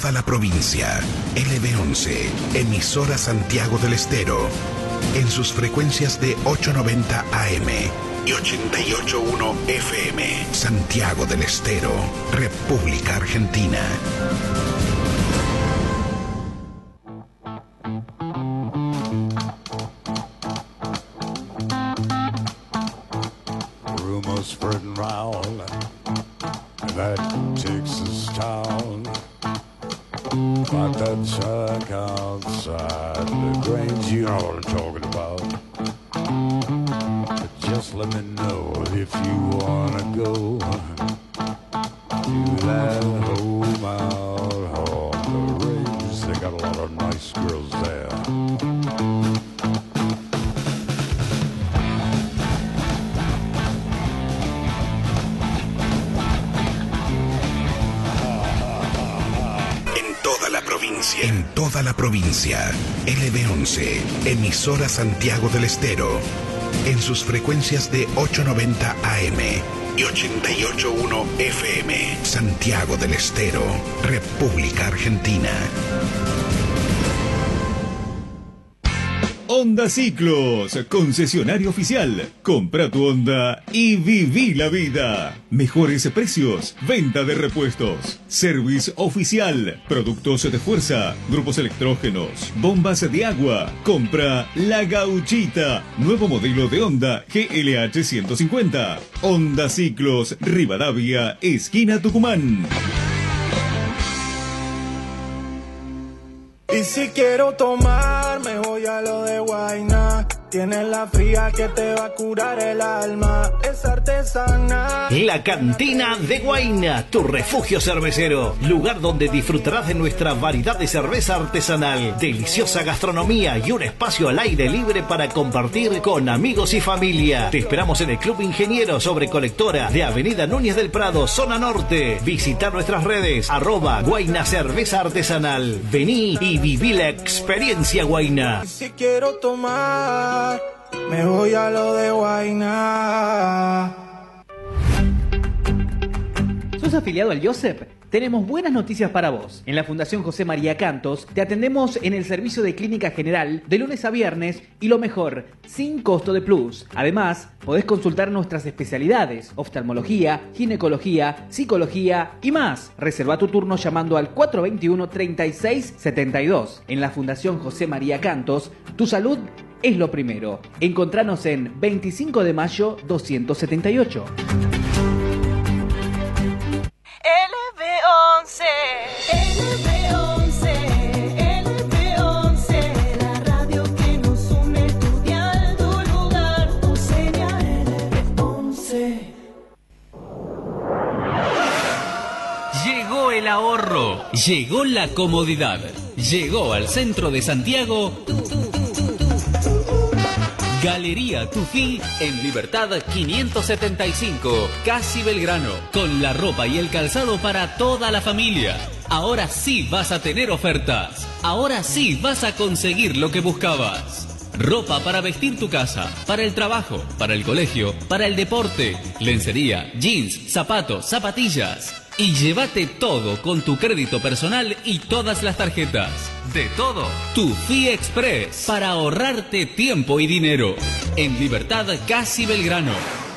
toda la provincia. LB11, emisora Santiago del Estero, en sus frecuencias de 890 AM y 88.1 FM. Santiago del Estero, República Argentina. Rumors spreading round that Texas town, like that shack outside the Grange, you know what I'm talking about. But just let me know if you wanna go to that home out on the range. They got a lot of nice girls there. En toda la provincia, LB11, emisora Santiago del Estero, en sus frecuencias de 890 AM y 88.1 FM. Santiago del Estero, República Argentina. Honda Ciclos, concesionario oficial. Compra tu Honda y viví la vida. Mejores precios, venta de repuestos, service oficial, productos de fuerza, grupos electrógenos, bombas de agua. Compra La Gauchita, nuevo modelo de Honda GLH 150. Honda Ciclos, Rivadavia, esquina Tucumán. Y si quiero tomar, me voy a lo de Guayna. Tienes la fría que te va a curar el alma. Es artesana. La Cantina de Guayna, tu refugio cervecero. Lugar donde disfrutarás de nuestra variedad de cerveza artesanal, deliciosa gastronomía y un espacio al aire libre para compartir con amigos y familia. Te esperamos en el Club Ingeniero sobre Colectora de Avenida Núñez del Prado, zona norte. Visita nuestras redes, @Guayna Cerveza Artesanal. Vení y viví la experiencia Guayna. Y si quiero tomar, me voy a lo de Guayna. ¿Sos afiliado al Josep? Tenemos buenas noticias para vos. En la Fundación José María Cantos te atendemos en el servicio de clínica general de lunes a viernes y lo mejor, sin costo de plus. Además, podés consultar nuestras especialidades: oftalmología, ginecología, psicología y más. Reserva tu turno llamando al 421-3672. En la Fundación José María Cantos, tu salud es lo primero. Encontranos en 25 de mayo 278. LB11, la radio que nos une, tu dial, tu lugar, tu señal. LB11. Llegó el ahorro, llegó la comodidad, llegó al centro de Santiago Galería Tufi en Libertad 575, casi Belgrano, con la ropa y el calzado para toda la familia. Ahora sí vas a tener ofertas, ahora sí vas a conseguir lo que buscabas. Ropa para vestir tu casa, para el trabajo, para el colegio, para el deporte, lencería, jeans, zapatos, zapatillas. Y llévate todo con tu crédito personal y todas las tarjetas. De todo, Tufi Express, para ahorrarte tiempo y dinero. En Libertad casi Belgrano.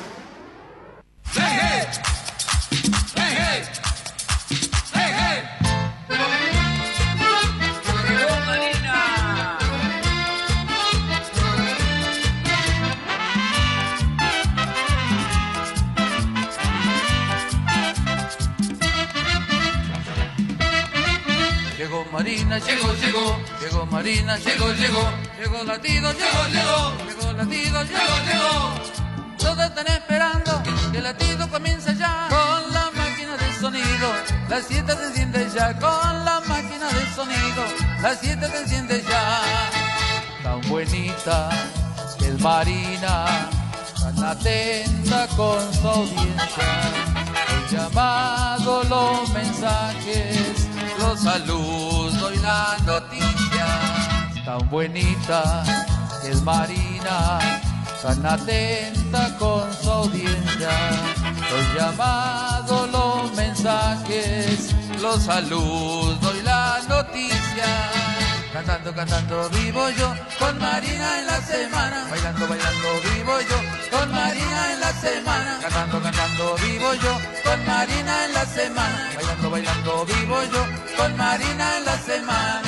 Llegó Marina, llegó Marina, llegó latido, llegó latido, llegó. Todos están esperando que el latido comience ya. Con la máquina de sonido, la 7 se enciende ya. Con la máquina de sonido, la 7 se enciende ya. Tan bonita que es Marina, tan atenta con su audiencia. El llamado, los mensajes, los saludos y la noticia. Tan bonita que es Marina, tan atenta con su audiencia. Los llamados, los mensajes, los saludos y la noticia. Cantando, cantando vivo yo, con Marina en la semana. Bailando, bailando vivo yo, con Marina en la semana. Cantando, cantando vivo yo, con Marina en la semana. Bailando, bailando vivo yo, con Marina en la semana.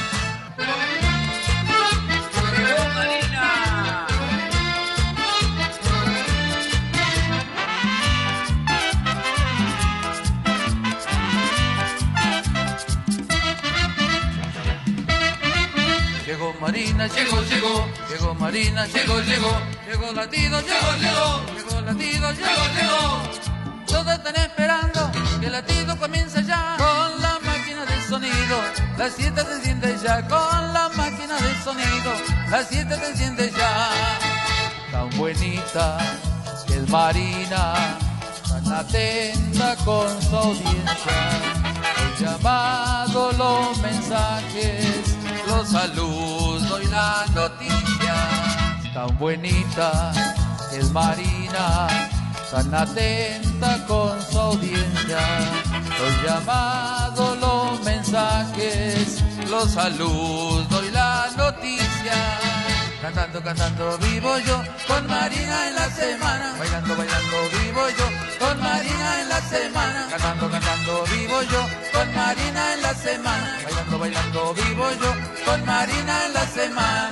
Llegó Marina, llegó, llegó, llegó Marina, llegó, llegó, llegó latido, llegó latido, llegó. Todos están esperando que el latido comience ya con la máquina de sonido. La 7 se enciende ya con la máquina de sonido. La 7 se enciende ya. Tan bonita que es Marina, tan atenta con su audiencia. El llamado, los mensajes, los saludos y la noticia. Tan bonita es Marina, tan atenta con su audiencia. Los llamados, los mensajes, los saludos y la noticia. Cantando, cantando vivo yo, con Marina en la semana. Bailando, bailando vivo yo, con Marina en la semana. Cantando, cantando vivo yo, con Marina en la semana. Bailando, bailando vivo yo, con Marina en la semana.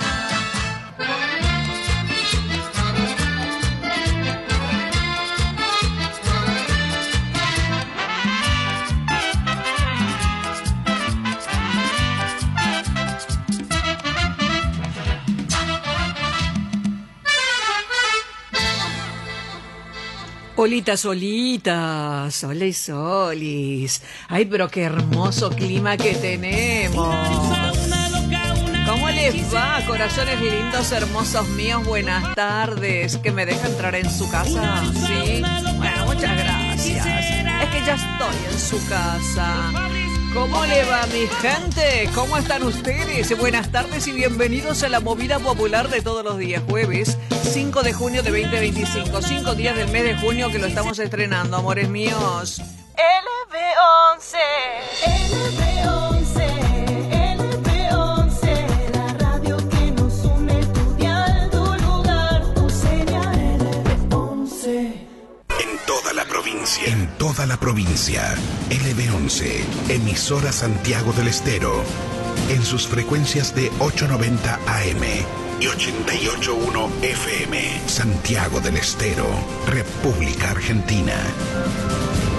Olitas, olitas, soles, solis. Ay, pero qué hermoso clima que tenemos. ¿Cómo les va, corazones lindos, hermosos míos? Buenas tardes. ¿Que me deja entrar en su casa? Sí. Bueno, muchas gracias. Es que ya estoy en su casa. ¿Cómo le va, mi gente? ¿Cómo están ustedes? Buenas tardes y bienvenidos a la movida popular de todos los días. Jueves 5 de junio de 2025. 5 días del mes de junio que lo estamos estrenando, amores míos. LB11, LB11, LB11, la radio que nos une, tu dial, tu lugar, tu señal. LB11. En toda la provincia, LB11, emisora Santiago del Estero, en sus frecuencias de 890 AM y 88.1 FM, Santiago del Estero, República Argentina.